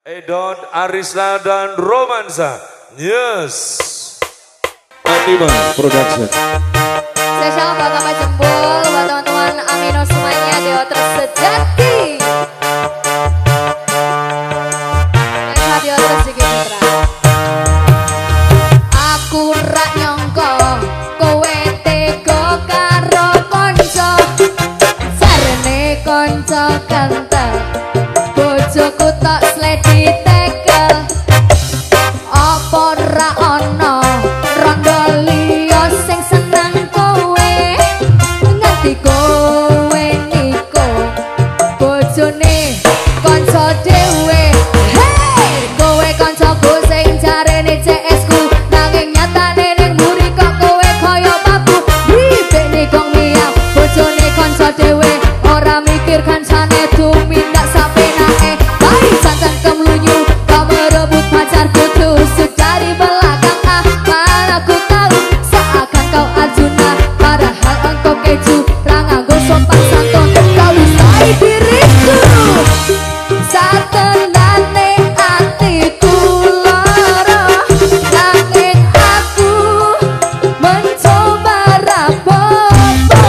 Edon, Arisla dan Romansa. Yes. Atiba Production. Spesial buat Bapak Jembul, buat teman-teman Amino semuanya, Dewa Tersejati. Dan Dewa Tersegi Putra. Aku rak nyongko, kowe tega karo konco. Jarene konco kental, bojoku tok sledi tekel. Apa ra ono rondo liya sing seneng kowe, nganti kowe niku bojone kanca dhewe. Hey, kowe kancaku sing jarene CS ku, nanging nyatane ning mburi kok kowe kaya babu. Ribene kok miyang bojone kanca dhewe, ora mikir kancane tumindak sapenake. Bari santan kemlunyu, kau merebut pacarku tusuk dari belakang. Mana ku tahu seakan kau Arjuna, padahal engkau keju, ranganggo sopan santun. Kau wisai diriku, satenane atiku lara, nanging aku mencoba rapopo.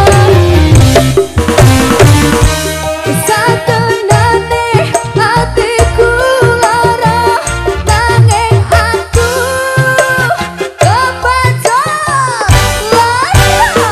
Satenane atiku lara, nanging aku kepancet lara.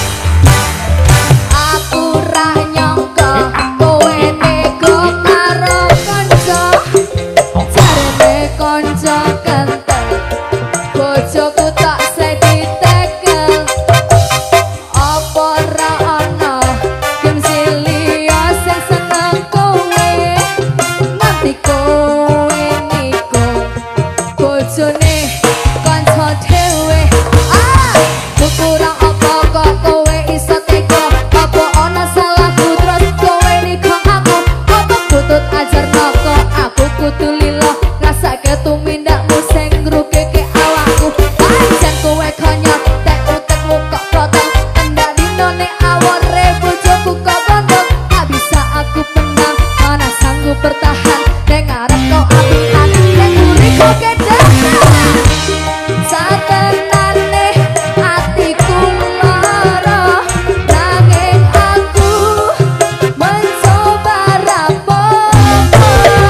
Aku ra nyangka kowe nego karo kanca, jarene kanca kentel, bojoku tak sledi tekel. Apa ra ono gengsi liya sing seneng kowe, nganti kowe niku bojone kanca dhewe. Kurang apa kok kowe iso tega? Apa ana salahku terus kowe niku aku? Apa butut ajarno kok aku kudu lilo, ngrasake tumindakmu sing ngrugeke awakku. Pancen kowe konyol, tek utekmu kok protol, endak dinone awore bojoku kok bondo. Tak bisa aku tenang, mana sanggup bertahan, ning ngarep kau apian, ning mburiku kedahan. Satenane atiku lara, nanging aku mencoba rapopo.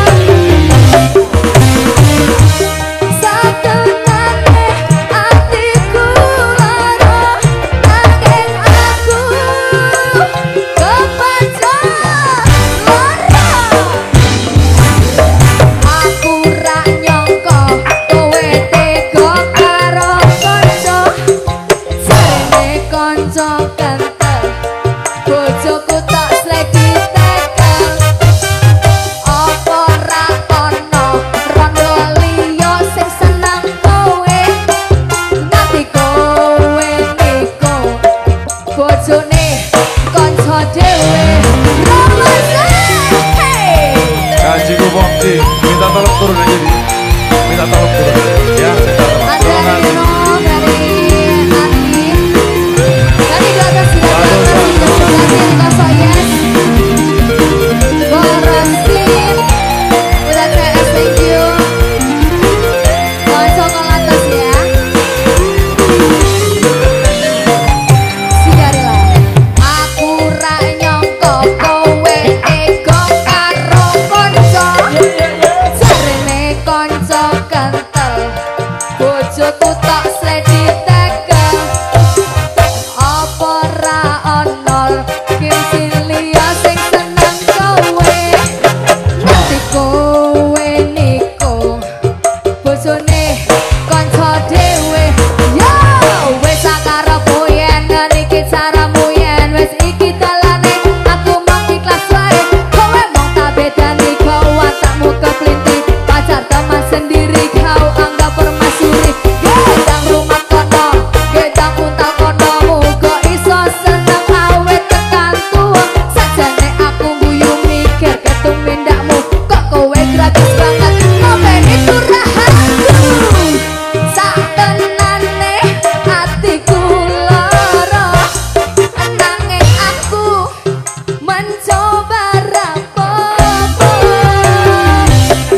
Satenane atiku lara, nanging aku kepancet lara. Aku ra nyangka kowe tega karo kanca, jarene kanca kentel, bojoku tak sledi tekel. Apa ra ono rondo liya sing seneng kowe, nganti kowe niku bojone kanca dhewe. Romansa, hey! Kajiku Bokti, minta tolong turun aja nih. Minta tolong turun. Ya, minta tolong. Ada Nino dari Adi, dari Dota Sidatangan, dari Kosok Yes, Borosin, udah CS, thank you. Sokol atas ya. Sigarila. Aku ra nyangka kowe tega karo kanca, jarene kanca kentel, bojoku tak sledi tekel. Apa ra ono gengsi liya sing seneng kowe, nganti kowe niku bojone kanca dhewe. Yo wis sakarepmu yen niki caramu, yen wis iki dalane aku mung ikhlas wae. Kowe mung tak bedani kau watakmu keplinti, pacar teman sendiri kau anggap permaisuri. Gedang rumah kono, gedang unta kono, muga iso seneng awet tekan tua. Sajane aku guyu mikir ketumindakmu, kok kowe gratis banget ngopeni turahanku. Satenane atiku lara, nanging aku mencoba rapopo.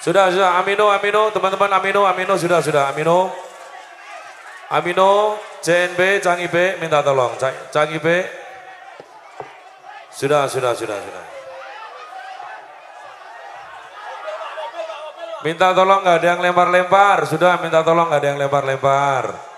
Sudah, Amino, teman-teman Amino, sudah, Amino. Amino, CNB, Cang Ibe, minta tolong. Cang Ibe, sudah. Minta tolong nggak ada yang lempar-lempar, sudah minta tolong nggak ada yang lempar-lempar.